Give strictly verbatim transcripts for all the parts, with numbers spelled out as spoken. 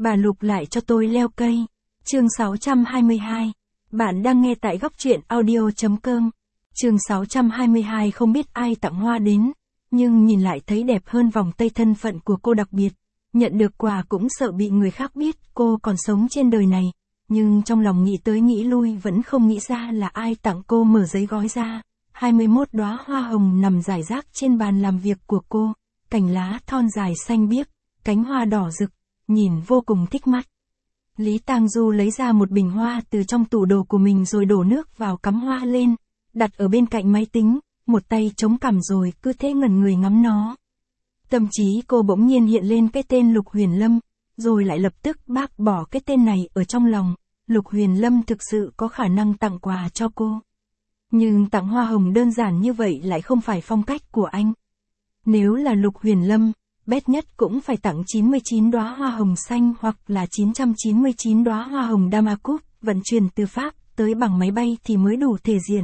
Bà Lục lại cho tôi leo cây. Chương sáu trăm hai mươi hai. Bạn đang nghe tại góc truyện audio.com. Chương sáu trăm hai mươi hai không biết ai tặng hoa đến, nhưng nhìn lại thấy đẹp hơn vòng tay thân phận của cô đặc biệt. Nhận được quà cũng sợ bị người khác biết cô còn sống trên đời này, nhưng trong lòng nghĩ tới nghĩ lui vẫn không nghĩ ra là ai tặng cô. Mở giấy gói ra, hai mươi mốt đóa hoa hồng nằm rải rác trên bàn làm việc của cô, cành lá thon dài xanh biếc, cánh hoa đỏ rực, nhìn vô cùng thích mắt. Lý Tang Du lấy ra một bình hoa từ trong tủ đồ của mình rồi đổ nước vào cắm hoa lên, đặt ở bên cạnh máy tính, một tay chống cằm rồi cứ thế ngẩn người ngắm nó. Tâm trí cô bỗng nhiên hiện lên cái tên Lục Huyền Lâm, rồi lại lập tức bác bỏ cái tên này ở trong lòng. Lục Huyền Lâm thực sự có khả năng tặng quà cho cô. Nhưng tặng hoa hồng đơn giản như vậy lại không phải phong cách của anh. Nếu là Lục Huyền Lâm, bét nhất cũng phải tặng chín mươi chín đóa hoa hồng xanh hoặc là chín trăm chín mươi chín đóa hoa hồng Damacook, vận chuyển từ Pháp tới bằng máy bay thì mới đủ thể diện.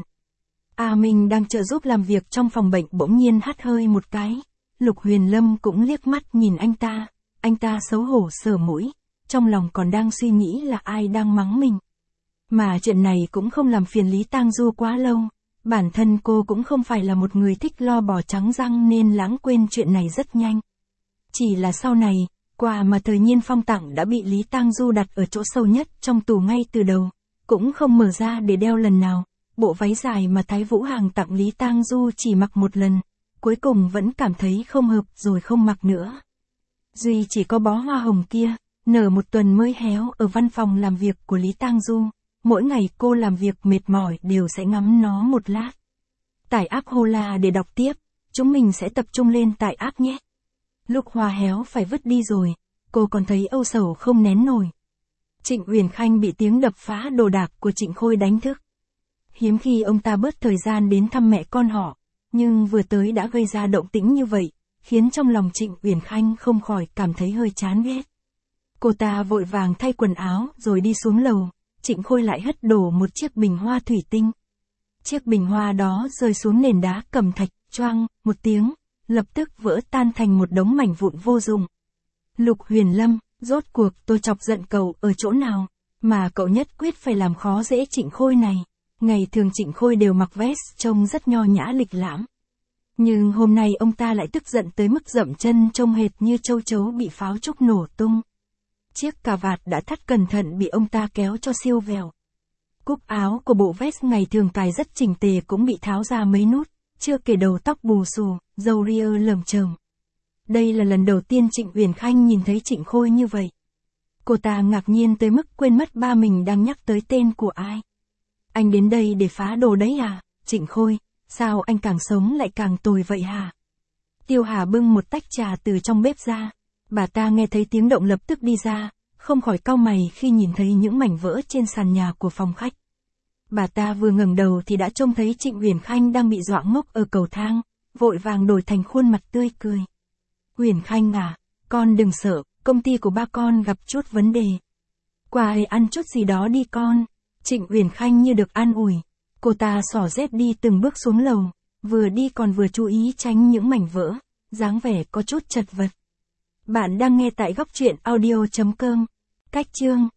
A Minh đang trợ giúp làm việc trong phòng bệnh bỗng nhiên hắt hơi một cái. Lục Huyền Lâm cũng liếc mắt nhìn anh ta, anh ta xấu hổ sờ mũi, trong lòng còn đang suy nghĩ là ai đang mắng mình. Mà chuyện này cũng không làm phiền Lý Tang Du quá lâu, bản thân cô cũng không phải là một người thích lo bỏ trắng răng nên lãng quên chuyện này rất nhanh. Chỉ là sau này, quà mà Thời Nhiên Phong tặng đã bị Lý Tang Du đặt ở chỗ sâu nhất trong tủ ngay từ đầu, cũng không mở ra để đeo lần nào. Bộ váy dài mà Thái Vũ Hàng tặng Lý Tang Du chỉ mặc một lần, cuối cùng vẫn cảm thấy không hợp rồi không mặc nữa. Duy chỉ có bó hoa hồng kia, nở một tuần mới héo ở văn phòng làm việc của Lý Tang Du. Mỗi ngày cô làm việc mệt mỏi đều sẽ ngắm nó một lát. Tải app Hola để đọc tiếp, chúng mình sẽ tập trung lên tải app nhé. Lúc hoa héo phải vứt đi rồi, cô còn thấy âu sầu không nén nổi. Trịnh Uyển Khanh bị tiếng đập phá đồ đạc của Trịnh Khôi đánh thức. Hiếm khi ông ta bớt thời gian đến thăm mẹ con họ, nhưng vừa tới đã gây ra động tĩnh như vậy, khiến trong lòng Trịnh Uyển Khanh không khỏi cảm thấy hơi chán ghét. Cô ta vội vàng thay quần áo rồi đi xuống lầu, Trịnh Khôi lại hất đổ một chiếc bình hoa thủy tinh. Chiếc bình hoa đó rơi xuống nền đá cẩm thạch, choang, một tiếng, lập tức vỡ tan thành một đống mảnh vụn vô dụng. Lục Huyền Lâm, rốt cuộc tôi chọc giận cậu ở chỗ nào, mà cậu nhất quyết phải làm khó dễ Trịnh Khôi này. Ngày thường Trịnh Khôi đều mặc vest trông rất nho nhã lịch lãm. Nhưng hôm nay ông ta lại tức giận tới mức dậm chân trông hệt như châu chấu bị pháo trúc nổ tung. Chiếc cà vạt đã thắt cẩn thận bị ông ta kéo cho siêu vẹo. Cúc áo của bộ vest ngày thường cài rất chỉnh tề cũng bị tháo ra mấy nút, chưa kể đầu tóc bù xù, râu ria lởm chởm. Đây là lần đầu tiên Trịnh Uyển Khanh nhìn thấy Trịnh Khôi như vậy. Cô ta ngạc nhiên tới mức quên mất ba mình đang nhắc tới tên của ai. Anh đến đây để phá đồ đấy à, Trịnh Khôi, sao anh càng sống lại càng tồi vậy hả? Tiêu Hà bưng một tách trà từ trong bếp ra, bà ta nghe thấy tiếng động lập tức đi ra, không khỏi cau mày khi nhìn thấy những mảnh vỡ trên sàn nhà của phòng khách. Bà ta vừa ngẩng đầu thì đã trông thấy Trịnh Uyển Khanh đang bị dọa ngốc ở cầu thang, vội vàng đổi thành khuôn mặt tươi cười. Uyển Khanh à, con đừng sợ, công ty của ba con gặp chút vấn đề. Qua ấy ăn chút gì đó đi con. Trịnh Uyển Khanh như được an ủi, cô ta xỏ dép đi từng bước xuống lầu, vừa đi còn vừa chú ý tránh những mảnh vỡ, dáng vẻ có chút chật vật. Bạn đang nghe tại góc truyện audio.com. Cách chương